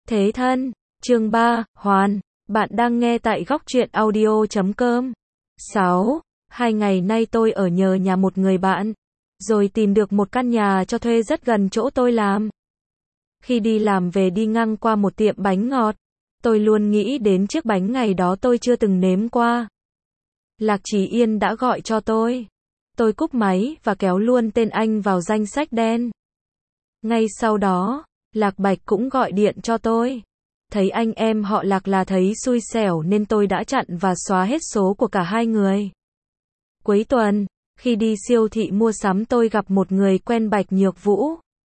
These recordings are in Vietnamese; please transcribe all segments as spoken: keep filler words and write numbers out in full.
Thế thân, chương ba, Hoàn, bạn đang nghe tại góc truyện audio chấm com. sáu. Hai ngày nay tôi ở nhờ nhà một người bạn, rồi tìm được một căn nhà cho thuê rất gần chỗ tôi làm. Khi đi làm về đi ngang qua một tiệm bánh ngọt, tôi luôn nghĩ đến chiếc bánh ngày đó tôi chưa từng nếm qua. Lạc Trì Yên đã gọi cho tôi. Tôi cúp máy và kéo luôn tên anh vào danh sách đen. Ngay sau đó, Lạc Bạch cũng gọi điện cho tôi. Thấy anh em họ Lạc là thấy xui xẻo nên tôi đã chặn và xóa hết số của cả hai người. Cuối tuần, khi đi siêu thị mua sắm tôi gặp một người quen Bạch Nhược Vũ.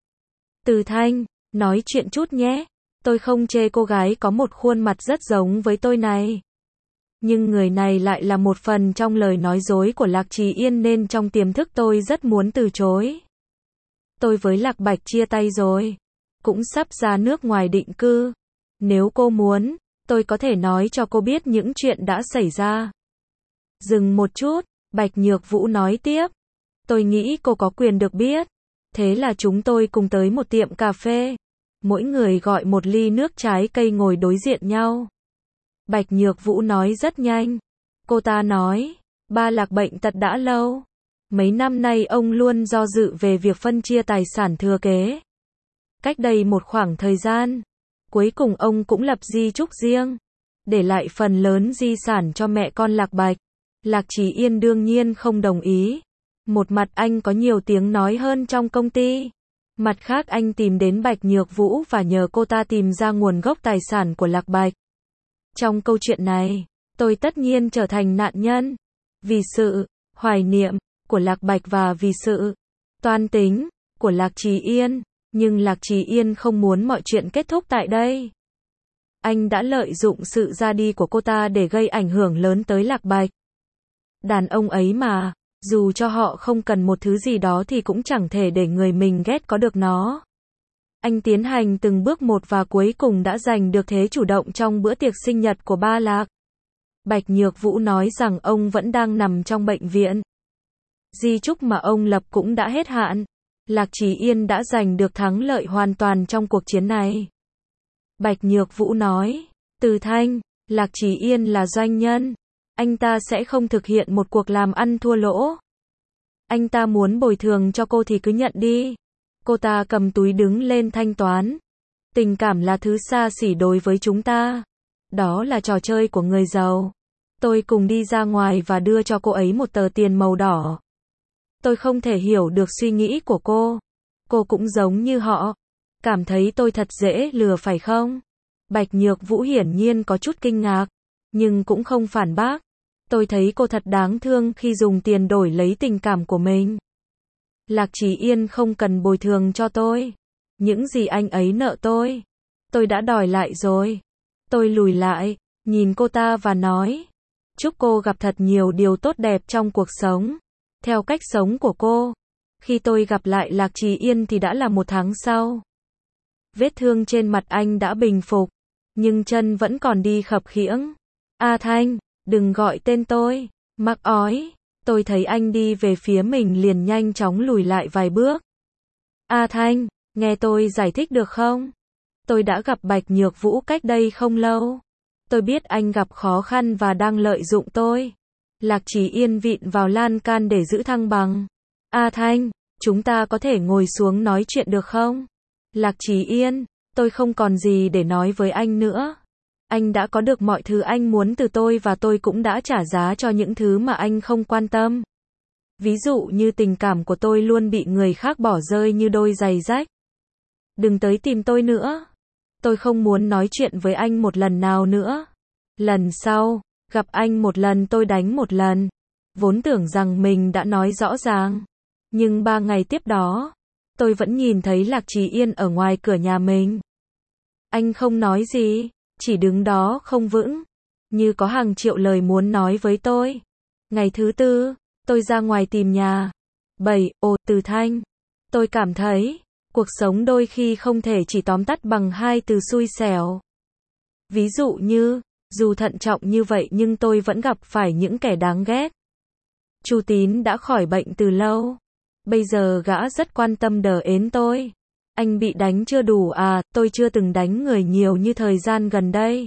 Từ Thanh, nói chuyện chút nhé. Tôi không chê cô gái có một khuôn mặt rất giống với tôi này. Nhưng người này lại là một phần trong lời nói dối của Lạc Trì Yên nên trong tiềm thức tôi rất muốn từ chối. Tôi với Lạc Bạch chia tay rồi. Cũng sắp ra nước ngoài định cư. Nếu cô muốn, tôi có thể nói cho cô biết những chuyện đã xảy ra. Dừng một chút, Bạch Nhược Vũ nói tiếp. Tôi nghĩ cô có quyền được biết. Thế là chúng tôi cùng tới một tiệm cà phê. Mỗi người gọi một ly nước trái cây ngồi đối diện nhau. Bạch Nhược Vũ nói rất nhanh. Cô ta nói, ba Lạc bệnh tật đã lâu. Mấy năm nay ông luôn do dự về việc phân chia tài sản thừa kế. Cách đây một khoảng thời gian, cuối cùng ông cũng lập di chúc riêng, để lại phần lớn di sản cho mẹ con Lạc Bạch. Lạc Trì Yên đương nhiên không đồng ý. Một mặt anh có nhiều tiếng nói hơn trong công ty. Mặt khác anh tìm đến Bạch Nhược Vũ và nhờ cô ta tìm ra nguồn gốc tài sản của Lạc Bạch. Trong câu chuyện này, tôi tất nhiên trở thành nạn nhân. Vì sự hoài niệm của Lạc Bạch và vì sự toan tính của Lạc Trì Yên. Nhưng Lạc Trì Yên không muốn mọi chuyện kết thúc tại đây. Anh đã lợi dụng sự ra đi của cô ta để gây ảnh hưởng lớn tới Lạc Bạch. Đàn ông ấy mà, dù cho họ không cần một thứ gì đó thì cũng chẳng thể để người mình ghét có được nó. Anh tiến hành từng bước một và cuối cùng đã giành được thế chủ động trong bữa tiệc sinh nhật của ba Lạc. Bạch Nhược Vũ nói rằng ông vẫn đang nằm trong bệnh viện. Di chúc mà ông lập cũng đã hết hạn. Lạc Trì Yên đã giành được thắng lợi hoàn toàn trong cuộc chiến này. Bạch Nhược Vũ nói, Từ Thanh, Lạc Trì Yên là doanh nhân. Anh ta sẽ không thực hiện một cuộc làm ăn thua lỗ. Anh ta muốn bồi thường cho cô thì cứ nhận đi. Cô ta cầm túi đứng lên thanh toán. Tình cảm là thứ xa xỉ đối với chúng ta. Đó là trò chơi của người giàu. Tôi cùng đi ra ngoài và đưa cho cô ấy một tờ tiền màu đỏ. Tôi không thể hiểu được suy nghĩ của cô. Cô cũng giống như họ. Cảm thấy tôi thật dễ lừa phải không? Bạch Nhược Vũ hiển nhiên có chút kinh ngạc. Nhưng cũng không phản bác. Tôi thấy cô thật đáng thương khi dùng tiền đổi lấy tình cảm của mình. Lạc Trì Yên không cần bồi thường cho tôi. Những gì anh ấy nợ tôi, tôi đã đòi lại rồi. Tôi lùi lại, nhìn cô ta và nói. Chúc cô gặp thật nhiều điều tốt đẹp trong cuộc sống. Theo cách sống của cô. Khi tôi gặp lại Lạc Trì Yên thì đã là một tháng sau. Vết thương trên mặt anh đã bình phục. Nhưng chân vẫn còn đi khập khiễng. A Thanh, đừng gọi tên tôi. Mắc ói. Tôi thấy anh đi về phía mình liền nhanh chóng lùi lại vài bước. A Thanh, nghe tôi giải thích được không? Tôi đã gặp Bạch Nhược Vũ cách đây không lâu. Tôi biết anh gặp khó khăn và đang lợi dụng tôi. Lạc Trì Yên vịn vào lan can để giữ thăng bằng. A Thanh, chúng ta có thể ngồi xuống nói chuyện được không? Lạc Trì Yên, tôi không còn gì để nói với anh nữa. Anh đã có được mọi thứ anh muốn từ tôi và tôi cũng đã trả giá cho những thứ mà anh không quan tâm. Ví dụ như tình cảm của tôi luôn bị người khác bỏ rơi như đôi giày rách. Đừng tới tìm tôi nữa. Tôi không muốn nói chuyện với anh một lần nào nữa. Lần sau, gặp anh một lần tôi đánh một lần. Vốn tưởng rằng mình đã nói rõ ràng. Nhưng ba ngày tiếp đó, tôi vẫn nhìn thấy Lạc Trì Yên ở ngoài cửa nhà mình. Anh không nói gì. Chỉ đứng đó không vững, như có hàng triệu lời muốn nói với tôi. Ngày thứ tư, tôi ra ngoài tìm nhà. Bảy, ồ, Từ Thanh. Tôi cảm thấy, cuộc sống đôi khi không thể chỉ tóm tắt bằng hai từ xui xẻo. Ví dụ như, dù thận trọng như vậy nhưng tôi vẫn gặp phải những kẻ đáng ghét. Chu Tín đã khỏi bệnh từ lâu. Bây giờ gã rất quan tâm đờ ến tôi. Anh bị đánh chưa đủ à, tôi chưa từng đánh người nhiều như thời gian gần đây.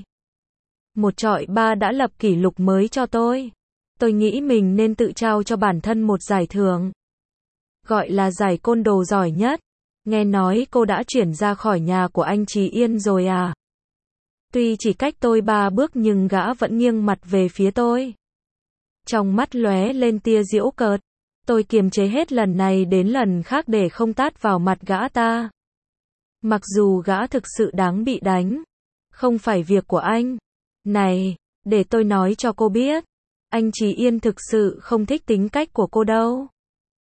Một chọi ba đã lập kỷ lục mới cho tôi. Tôi nghĩ mình nên tự trao cho bản thân một giải thưởng. Gọi là giải côn đồ giỏi nhất. Nghe nói cô đã chuyển ra khỏi nhà của anh Trì Yên rồi à? Tuy chỉ cách tôi ba bước nhưng gã vẫn nghiêng mặt về phía tôi. Trong mắt lóe lên tia giễu cợt. Tôi kiềm chế hết lần này đến lần khác để không tát vào mặt gã ta. Mặc dù gã thực sự đáng bị đánh. Không phải việc của anh. Này, để tôi nói cho cô biết. Anh Trì Yên thực sự không thích tính cách của cô đâu.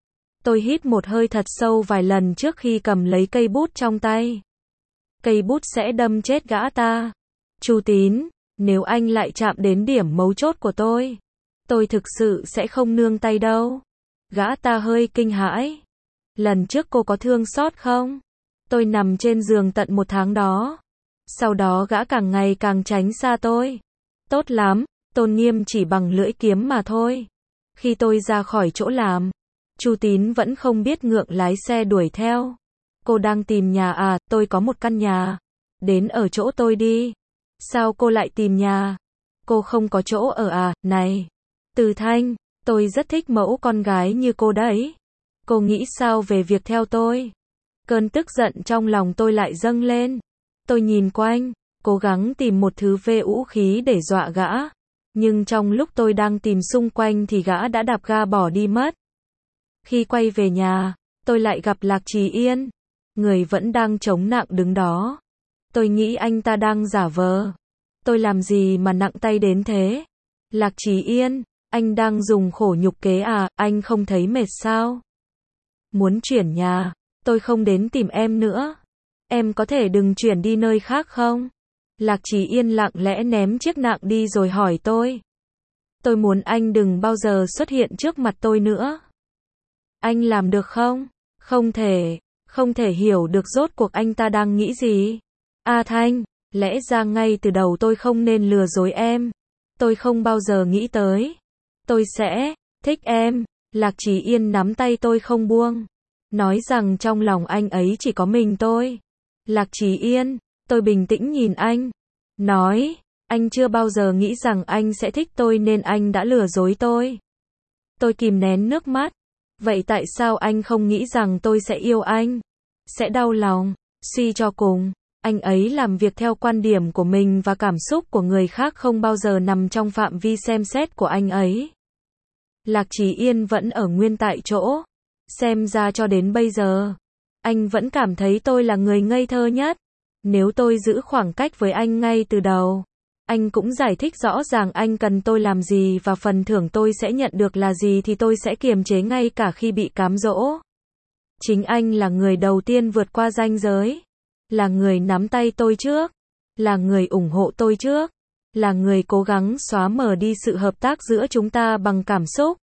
Tôi hít một hơi thật sâu vài lần trước khi cầm lấy cây bút trong tay. Cây bút sẽ đâm chết gã ta. Chu Tín, nếu anh lại chạm đến điểm mấu chốt của tôi, tôi thực sự sẽ không nương tay đâu. Gã ta hơi kinh hãi. Lần trước cô có thương xót không? Tôi nằm trên giường tận một tháng đó. Sau đó gã càng ngày càng tránh xa tôi. Tốt lắm, tôn nghiêm chỉ bằng lưỡi kiếm mà thôi. Khi tôi ra khỏi chỗ làm, Chu Tín vẫn không biết ngượng lái xe đuổi theo. Cô đang tìm nhà à, tôi có một căn nhà. Đến ở chỗ tôi đi. Sao cô lại tìm nhà? Cô không có chỗ ở à, này. Từ Thanh, tôi rất thích mẫu con gái như cô đấy. Cô nghĩ sao về việc theo tôi? Cơn tức giận trong lòng tôi lại dâng lên. Tôi nhìn quanh, cố gắng tìm một thứ vũ khí để dọa gã. Nhưng trong lúc tôi đang tìm xung quanh thì gã đã đạp ga bỏ đi mất. Khi quay về nhà, tôi lại gặp Lạc Trì Yên. Người vẫn đang chống nặng đứng đó. Tôi nghĩ anh ta đang giả vờ. Tôi làm gì mà nặng tay đến thế? Lạc Trì Yên, anh đang dùng khổ nhục kế à, anh không thấy mệt sao? Muốn chuyển nhà, tôi không đến tìm em nữa. Em có thể đừng chuyển đi nơi khác không? Lạc Trì Yên lặng lẽ ném chiếc nạng đi rồi hỏi tôi. Tôi muốn anh đừng bao giờ xuất hiện trước mặt tôi nữa. Anh làm được không? Không thể, không thể hiểu được rốt cuộc anh ta đang nghĩ gì. A Thanh, lẽ ra ngay từ đầu tôi không nên lừa dối em. Tôi không bao giờ nghĩ tới. Tôi sẽ thích em. Lạc Trì Yên nắm tay tôi không buông. Nói rằng trong lòng anh ấy chỉ có mình tôi. Lạc Trì Yên, tôi bình tĩnh nhìn anh. Nói, anh chưa bao giờ nghĩ rằng anh sẽ thích tôi nên anh đã lừa dối tôi. Tôi kìm nén nước mắt. Vậy tại sao anh không nghĩ rằng tôi sẽ yêu anh? Sẽ đau lòng. Suy cho cùng, anh ấy làm việc theo quan điểm của mình và cảm xúc của người khác không bao giờ nằm trong phạm vi xem xét của anh ấy. Lạc Trì Yên vẫn ở nguyên tại chỗ. Xem ra cho đến bây giờ, anh vẫn cảm thấy tôi là người ngây thơ nhất. Nếu tôi giữ khoảng cách với anh ngay từ đầu, anh cũng giải thích rõ ràng anh cần tôi làm gì và phần thưởng tôi sẽ nhận được là gì thì tôi sẽ kiềm chế ngay cả khi bị cám dỗ. Chính anh là người đầu tiên vượt qua ranh giới. Là người nắm tay tôi trước. Là người ủng hộ tôi trước. Là người cố gắng xóa mờ đi sự hợp tác giữa chúng ta bằng cảm xúc.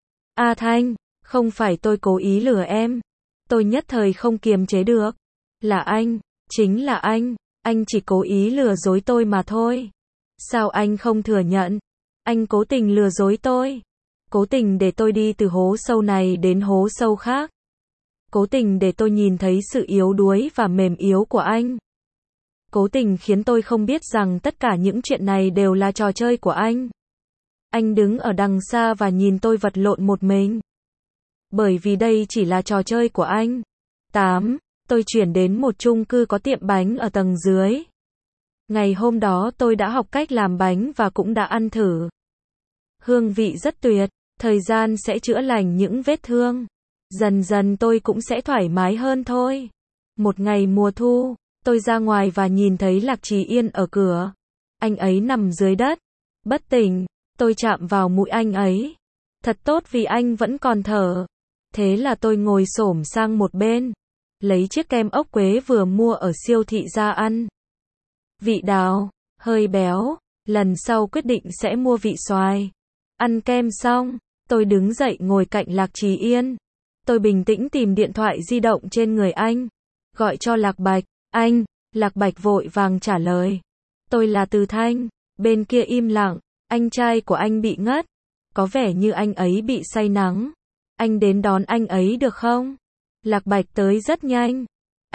A Thanh, không phải tôi cố ý lừa em. Tôi nhất thời không kiềm chế được. Là anh, chính là anh. Anh chỉ cố ý lừa dối tôi mà thôi. Sao anh không thừa nhận? Anh cố tình lừa dối tôi. Cố tình để tôi đi từ hố sâu này đến hố sâu khác. Cố tình để tôi nhìn thấy sự yếu đuối và mềm yếu của anh. Cố tình khiến tôi không biết rằng tất cả những chuyện này đều là trò chơi của anh. Anh đứng ở đằng xa và nhìn tôi vật lộn một mình. Bởi vì đây chỉ là trò chơi của anh. tám. Tôi chuyển đến một chung cư có tiệm bánh ở tầng dưới. Ngày hôm đó tôi đã học cách làm bánh và cũng đã ăn thử. Hương vị rất tuyệt, thời gian sẽ chữa lành những vết thương. Dần dần tôi cũng sẽ thoải mái hơn thôi. Một ngày mùa thu, tôi ra ngoài và nhìn thấy Lạc Trì Yên ở cửa. Anh ấy nằm dưới đất, bất tỉnh. Tôi chạm vào mũi anh ấy. Thật tốt vì anh vẫn còn thở. Thế là tôi ngồi xổm sang một bên, lấy chiếc kem ốc quế vừa mua ở siêu thị ra ăn. Vị đào, hơi béo, lần sau quyết định sẽ mua vị xoài. Ăn kem xong, tôi đứng dậy ngồi cạnh Lạc Trì Yên. Tôi bình tĩnh tìm điện thoại di động trên người anh, gọi cho Lạc Bạch. Anh, Lạc Bạch vội vàng trả lời. Tôi là Từ Thanh. Bên kia im lặng, anh trai của anh bị ngất. Có vẻ như anh ấy bị say nắng. Anh đến đón anh ấy được không? Lạc Bạch tới rất nhanh.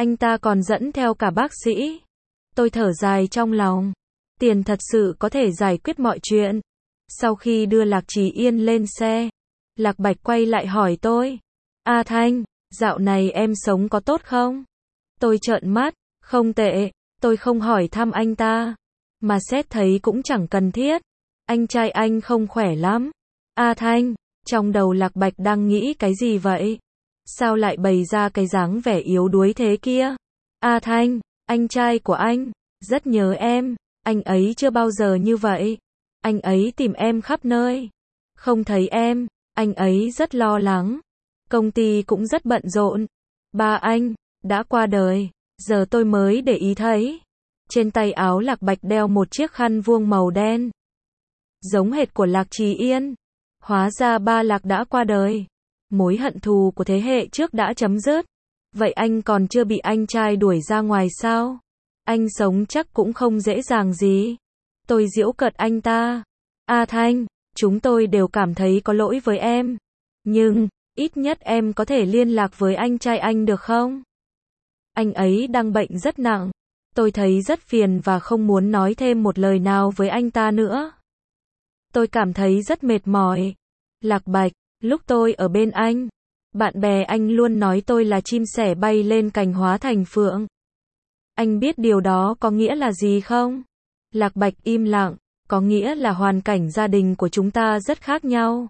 Anh ta còn dẫn theo cả bác sĩ. Tôi thở dài trong lòng. Tiền thật sự có thể giải quyết mọi chuyện. Sau khi đưa Lạc Trì Yên lên xe, Lạc Bạch quay lại hỏi tôi. A Thanh, dạo này em sống có tốt không? Tôi trợn mắt, không tệ, tôi không hỏi thăm anh ta. Mà xét thấy cũng chẳng cần thiết. Anh trai anh không khỏe lắm. A Thanh, trong đầu Lạc Bạch đang nghĩ cái gì vậy? Sao lại bày ra cái dáng vẻ yếu đuối thế kia? A Thanh, anh trai của anh, rất nhớ em. Anh ấy chưa bao giờ như vậy. Anh ấy tìm em khắp nơi. Không thấy em, anh ấy rất lo lắng. Công ty cũng rất bận rộn. Ba anh, đã qua đời. Giờ tôi mới để ý thấy. Trên tay áo Lạc Bạch đeo một chiếc khăn vuông màu đen. Giống hệt của Lạc Trì Yên. Hóa ra ba Lạc đã qua đời. Mối hận thù của thế hệ trước đã chấm dứt. Vậy anh còn chưa bị anh trai đuổi ra ngoài sao? Anh sống chắc cũng không dễ dàng gì. Tôi giễu cợt anh ta. A Thanh, chúng tôi đều cảm thấy có lỗi với em. Nhưng, ít nhất em có thể liên lạc với anh trai anh được không? Anh ấy đang bệnh rất nặng. Tôi thấy rất phiền và không muốn nói thêm một lời nào với anh ta nữa. Tôi cảm thấy rất mệt mỏi. Lạc Bạch, lúc tôi ở bên anh, bạn bè anh luôn nói tôi là chim sẻ bay lên cành hóa thành phượng. Anh biết điều đó có nghĩa là gì không? Lạc Bạch im lặng, có nghĩa là hoàn cảnh gia đình của chúng ta rất khác nhau.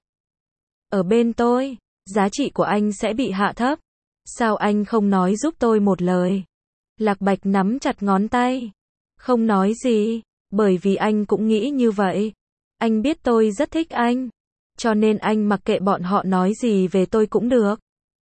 Ở bên tôi, giá trị của anh sẽ bị hạ thấp. Sao anh không nói giúp tôi một lời? Lạc Bạch nắm chặt ngón tay. Không nói gì, bởi vì anh cũng nghĩ như vậy. Anh biết tôi rất thích anh. Cho nên anh mặc kệ bọn họ nói gì về tôi cũng được.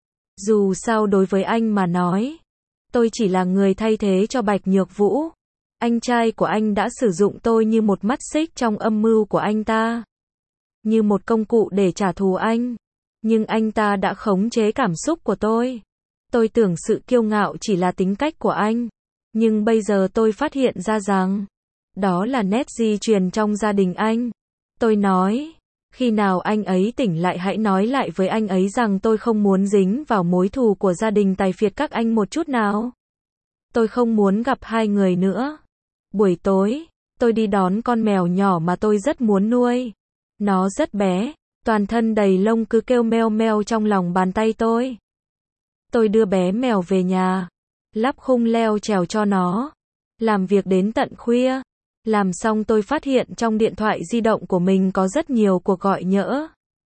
Dù sao đối với anh mà nói, tôi chỉ là người thay thế cho Bạch Nhược Vũ. Anh trai của anh đã sử dụng tôi như một mắt xích trong âm mưu của anh ta. Như một công cụ để trả thù anh. Nhưng anh ta đã khống chế cảm xúc của tôi. Tôi tưởng sự kiêu ngạo chỉ là tính cách của anh. Nhưng bây giờ tôi phát hiện ra rằng, đó là nét di truyền trong gia đình anh. Tôi nói, khi nào anh ấy tỉnh lại hãy nói lại với anh ấy rằng tôi không muốn dính vào mối thù của gia đình tài phiệt các anh một chút nào. Tôi không muốn gặp hai người nữa. Buổi tối, tôi đi đón con mèo nhỏ mà tôi rất muốn nuôi. Nó rất bé, toàn thân đầy lông cứ kêu meo meo trong lòng bàn tay tôi. Tôi đưa bé mèo về nhà, lắp khung leo trèo cho nó, làm việc đến tận khuya. Làm xong tôi phát hiện trong điện thoại di động của mình có rất nhiều cuộc gọi nhỡ.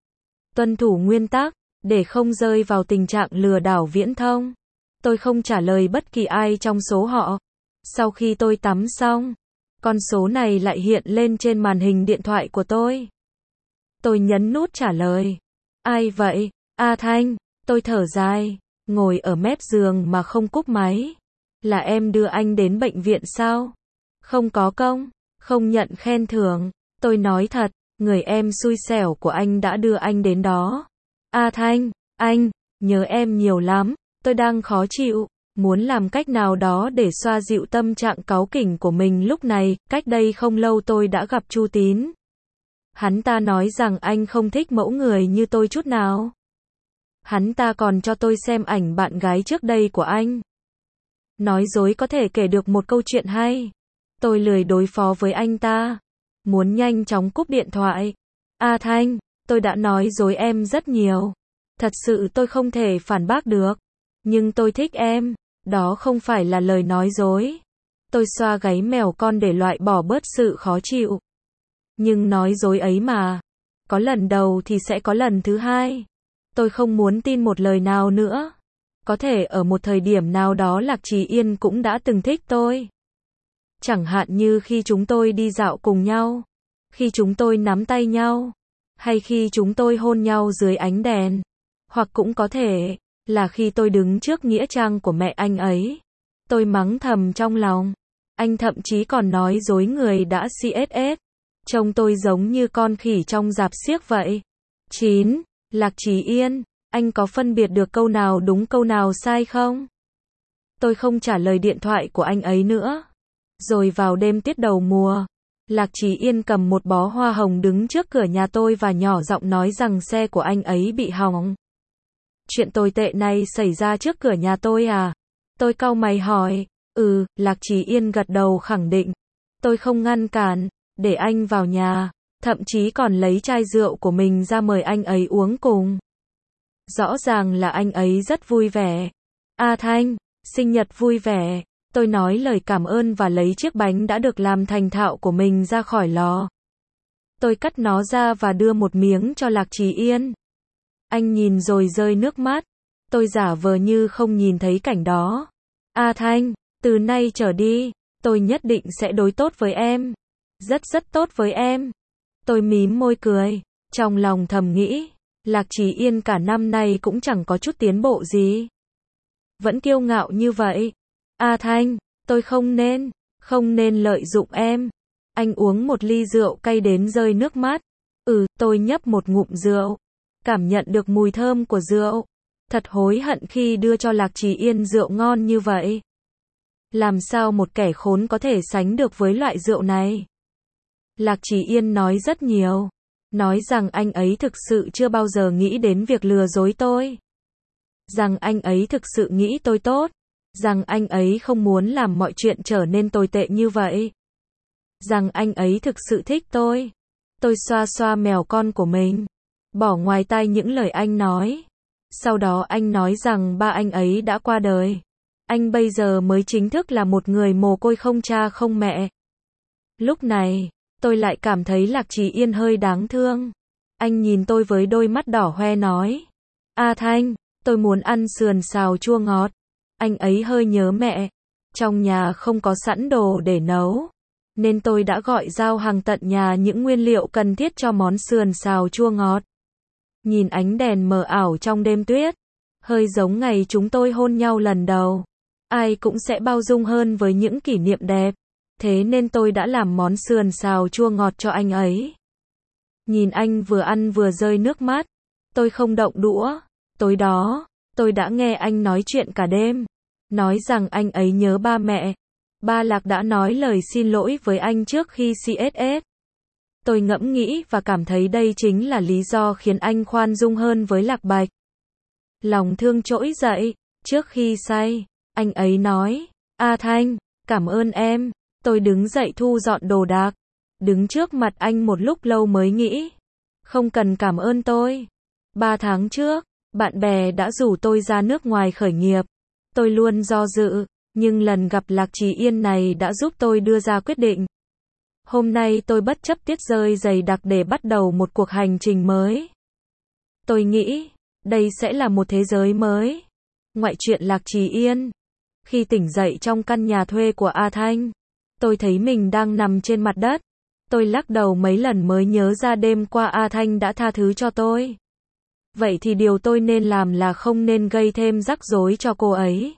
Tuân thủ nguyên tắc, để không rơi vào tình trạng lừa đảo viễn thông. Tôi không trả lời bất kỳ ai trong số họ. Sau khi tôi tắm xong, con số này lại hiện lên trên màn hình điện thoại của tôi. Tôi nhấn nút trả lời. Ai vậy? A Thanh, tôi thở dài, ngồi ở mép giường mà không cúp máy. Là em đưa anh đến bệnh viện sao? Không có công, không nhận khen thưởng. Tôi nói thật, người em xui xẻo của anh đã đưa anh đến đó. A Thanh, anh, nhớ em nhiều lắm. Tôi đang khó chịu, muốn làm cách nào đó để xoa dịu tâm trạng cáu kỉnh của mình lúc này. Cách đây không lâu tôi đã gặp Chu Tín. Hắn ta nói rằng anh không thích mẫu người như tôi chút nào. Hắn ta còn cho tôi xem ảnh bạn gái trước đây của anh. Nói dối có thể kể được một câu chuyện hay. Tôi lười đối phó với anh ta. Muốn nhanh chóng cúp điện thoại. A Thanh, tôi đã nói dối em rất nhiều. Thật sự tôi không thể phản bác được. Nhưng tôi thích em. Đó không phải là lời nói dối. Tôi xoa gáy mèo con để loại bỏ bớt sự khó chịu. Nhưng nói dối ấy mà. Có lần đầu thì sẽ có lần thứ hai. Tôi không muốn tin một lời nào nữa. Có thể ở một thời điểm nào đó Lạc Trì Yên cũng đã từng thích tôi. Chẳng hạn như khi chúng tôi đi dạo cùng nhau. Khi chúng tôi nắm tay nhau. Hay khi chúng tôi hôn nhau dưới ánh đèn. Hoặc cũng có thể là khi tôi đứng trước nghĩa trang của mẹ anh ấy. Tôi mắng thầm trong lòng. Anh thậm chí còn nói dối người đã xê ét ét. Trông tôi giống như con khỉ trong rạp xiếc vậy. chín. Lạc Trì Yên, anh có phân biệt được câu nào đúng câu nào sai không? Tôi không trả lời điện thoại của anh ấy nữa. Rồi vào đêm tiết đầu mùa, Lạc Trì Yên cầm một bó hoa hồng đứng trước cửa nhà tôi và nhỏ giọng nói rằng xe của anh ấy bị hỏng. Chuyện tồi tệ này xảy ra trước cửa nhà tôi à? Tôi cau mày hỏi, ừ, Lạc Trì Yên gật đầu khẳng định. Tôi không ngăn cản, để anh vào nhà, thậm chí còn lấy chai rượu của mình ra mời anh ấy uống cùng. Rõ ràng là anh ấy rất vui vẻ. A Thanh, sinh nhật vui vẻ. Tôi nói lời cảm ơn và lấy chiếc bánh đã được làm thành thạo của mình ra khỏi lò. Tôi cắt nó ra và đưa một miếng cho Lạc Trì Yên. Anh nhìn rồi rơi nước mắt. Tôi giả vờ như không nhìn thấy cảnh đó. A Thanh, từ nay trở đi, tôi nhất định sẽ đối tốt với em. Rất rất tốt với em. Tôi mím môi cười, trong lòng thầm nghĩ, Lạc Trì Yên cả năm nay cũng chẳng có chút tiến bộ gì. Vẫn kiêu ngạo như vậy. A Thanh, tôi không nên, không nên lợi dụng em. Anh uống một ly rượu cay đến rơi nước mắt. Ừ, tôi nhấp một ngụm rượu. Cảm nhận được mùi thơm của rượu. Thật hối hận khi đưa cho Lạc Trì Yên rượu ngon như vậy. Làm sao một kẻ khốn có thể sánh được với loại rượu này? Lạc Trì Yên nói rất nhiều. Nói rằng anh ấy thực sự chưa bao giờ nghĩ đến việc lừa dối tôi. Rằng anh ấy thực sự nghĩ tôi tốt. Rằng anh ấy không muốn làm mọi chuyện trở nên tồi tệ như vậy. Rằng anh ấy thực sự thích tôi. Tôi xoa xoa mèo con của mình. Bỏ ngoài tai những lời anh nói. Sau đó anh nói rằng ba anh ấy đã qua đời. Anh bây giờ mới chính thức là một người mồ côi không cha không mẹ. Lúc này, tôi lại cảm thấy Lạc Trì Yên hơi đáng thương. Anh nhìn tôi với đôi mắt đỏ hoe nói. A Thanh, tôi muốn ăn sườn xào chua ngọt. Anh ấy hơi nhớ mẹ. Trong nhà không có sẵn đồ để nấu. Nên tôi đã gọi giao hàng tận nhà những nguyên liệu cần thiết cho món sườn xào chua ngọt. Nhìn ánh đèn mờ ảo trong đêm tuyết. Hơi giống ngày chúng tôi hôn nhau lần đầu. Ai cũng sẽ bao dung hơn với những kỷ niệm đẹp. Thế nên tôi đã làm món sườn xào chua ngọt cho anh ấy. Nhìn anh vừa ăn vừa rơi nước mắt. Tôi không động đũa. Tối đó, tôi đã nghe anh nói chuyện cả đêm. Nói rằng anh ấy nhớ ba mẹ. Ba Lạc đã nói lời xin lỗi với anh trước khi xê ét ét. Tôi ngẫm nghĩ và cảm thấy đây chính là lý do khiến anh khoan dung hơn với Lạc Bạch. Lòng thương trỗi dậy. Trước khi say, anh ấy nói, A Thanh, cảm ơn em. Tôi đứng dậy thu dọn đồ đạc. Đứng trước mặt anh một lúc lâu mới nghĩ. Không cần cảm ơn tôi. Ba tháng trước, bạn bè đã rủ tôi ra nước ngoài khởi nghiệp. Tôi luôn do dự, nhưng lần gặp Lạc Trì Yên này đã giúp tôi đưa ra quyết định. Hôm nay tôi bất chấp tiết rơi dày đặc để bắt đầu một cuộc hành trình mới. Tôi nghĩ, đây sẽ là một thế giới mới. Ngoại truyện Lạc Trì Yên. Khi tỉnh dậy trong căn nhà thuê của A Thanh, tôi thấy mình đang nằm trên mặt đất. Tôi lắc đầu mấy lần mới nhớ ra đêm qua A Thanh đã tha thứ cho tôi. Vậy thì điều tôi nên làm là không nên gây thêm rắc rối cho cô ấy.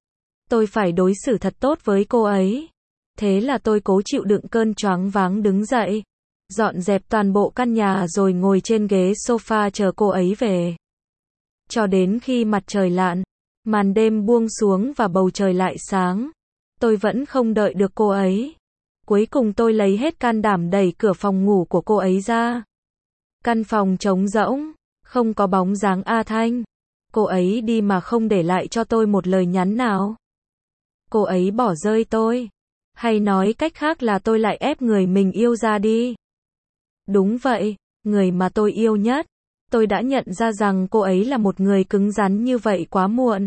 Tôi phải đối xử thật tốt với cô ấy. Thế là tôi cố chịu đựng cơn choáng váng đứng dậy. Dọn dẹp toàn bộ căn nhà rồi ngồi trên ghế sofa chờ cô ấy về. Cho đến khi mặt trời lặn, màn đêm buông xuống và bầu trời lại sáng. Tôi vẫn không đợi được cô ấy. Cuối cùng tôi lấy hết can đảm đẩy cửa phòng ngủ của cô ấy ra. Căn phòng trống rỗng, không có bóng dáng A Thanh. Cô ấy đi mà không để lại cho tôi một lời nhắn nào. Cô ấy bỏ rơi tôi. Hay nói cách khác là tôi lại ép người mình yêu ra đi. Đúng vậy, người mà tôi yêu nhất. Tôi đã nhận ra rằng cô ấy là một người cứng rắn như vậy quá muộn.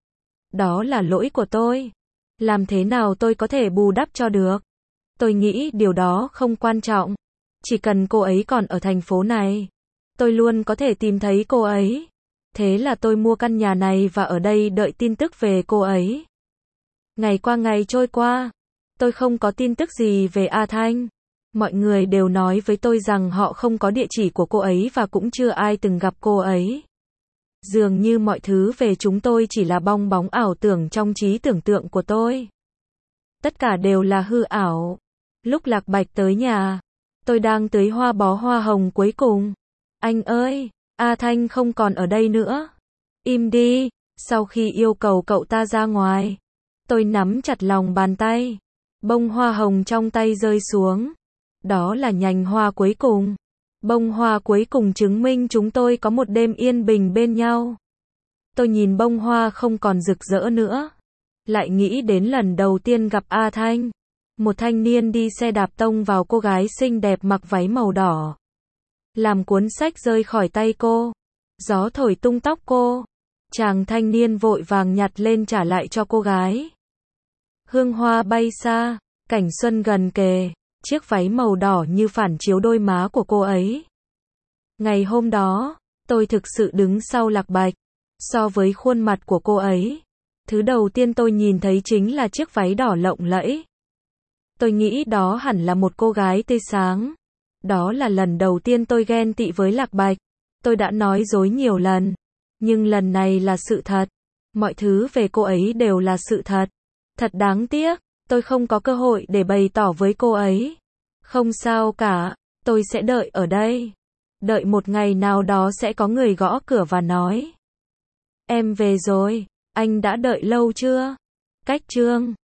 Đó là lỗi của tôi. Làm thế nào tôi có thể bù đắp cho được? Tôi nghĩ điều đó không quan trọng. Chỉ cần cô ấy còn ở thành phố này, tôi luôn có thể tìm thấy cô ấy. Thế là tôi mua căn nhà này và ở đây đợi tin tức về cô ấy. Ngày qua ngày trôi qua, tôi không có tin tức gì về A Thanh. Mọi người đều nói với tôi rằng họ không có địa chỉ của cô ấy và cũng chưa ai từng gặp cô ấy. Dường như mọi thứ về chúng tôi chỉ là bong bóng ảo tưởng trong trí tưởng tượng của tôi. Tất cả đều là hư ảo. Lúc Lạc Bạch tới nhà, tôi đang tưới hoa bó hoa hồng cuối cùng. Anh ơi, A Thanh không còn ở đây nữa. Im đi. Sau khi yêu cầu cậu ta ra ngoài, tôi nắm chặt lòng bàn tay. Bông hoa hồng trong tay rơi xuống. Đó là nhành hoa cuối cùng. Bông hoa cuối cùng chứng minh chúng tôi có một đêm yên bình bên nhau. Tôi nhìn bông hoa không còn rực rỡ nữa. Lại nghĩ đến lần đầu tiên gặp A Thanh. Một thanh niên đi xe đạp tông vào cô gái xinh đẹp mặc váy màu đỏ. Làm cuốn sách rơi khỏi tay cô. Gió thổi tung tóc cô. Chàng thanh niên vội vàng nhặt lên trả lại cho cô gái. Hương hoa bay xa, cảnh xuân gần kề, chiếc váy màu đỏ như phản chiếu đôi má của cô ấy. Ngày hôm đó, tôi thực sự đứng sau Lạc Bạch. So với khuôn mặt của cô ấy, thứ đầu tiên tôi nhìn thấy chính là chiếc váy đỏ lộng lẫy. Tôi nghĩ đó hẳn là một cô gái tươi sáng. Đó là lần đầu tiên tôi ghen tị với Lạc Bạch. Tôi đã nói dối nhiều lần, nhưng lần này là sự thật. Mọi thứ về cô ấy đều là sự thật. Thật đáng tiếc, tôi không có cơ hội để bày tỏ với cô ấy. Không sao cả, tôi sẽ đợi ở đây. Đợi một ngày nào đó sẽ có người gõ cửa và nói: em về rồi, anh đã đợi lâu chưa? Cách chương